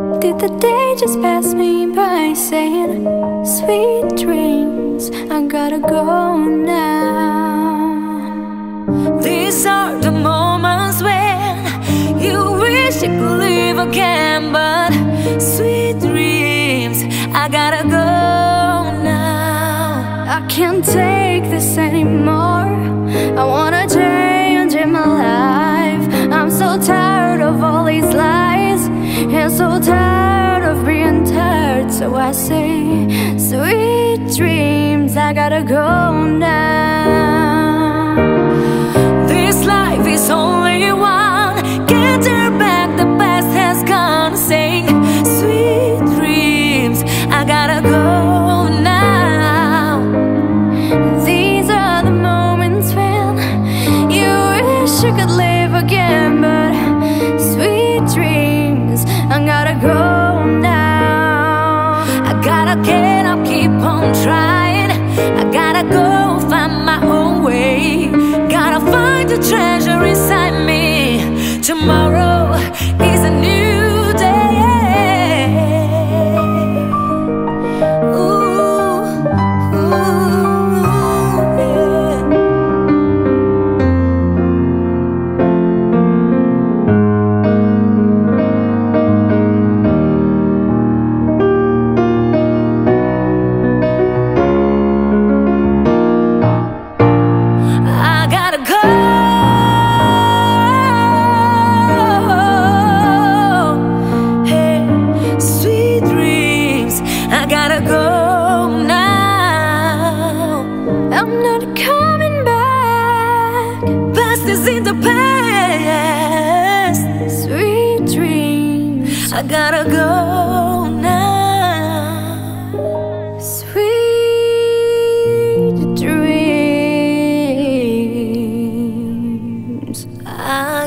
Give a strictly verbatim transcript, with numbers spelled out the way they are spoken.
Did the day just pass me by saying sweet dreams, I gotta go now. These are the moments when you wish you could live again, but sweet dreams, I gotta go now. I can't take this anymore, I wanna change in my life. I'm so tired of all these lies, and so tired of being tired. So I say, sweet dreams, I gotta go now. This life is only one, can't turn back, the past has gone. Sing, sweet dreams, I gotta go now. These are the moments when you wish you could live again, but sweet dreams, I gotta go now. I gotta get up, keep on trying, I gotta go find my own way. Gotta find the treasure inside me. Tomorrow is a new day. Ooh, ooh, yeah. I gotta go. Hey, sweet dreams, I gotta go now. I'm not coming back. Past is in the past. Sweet dreams, I gotta go now. sweet dreams. I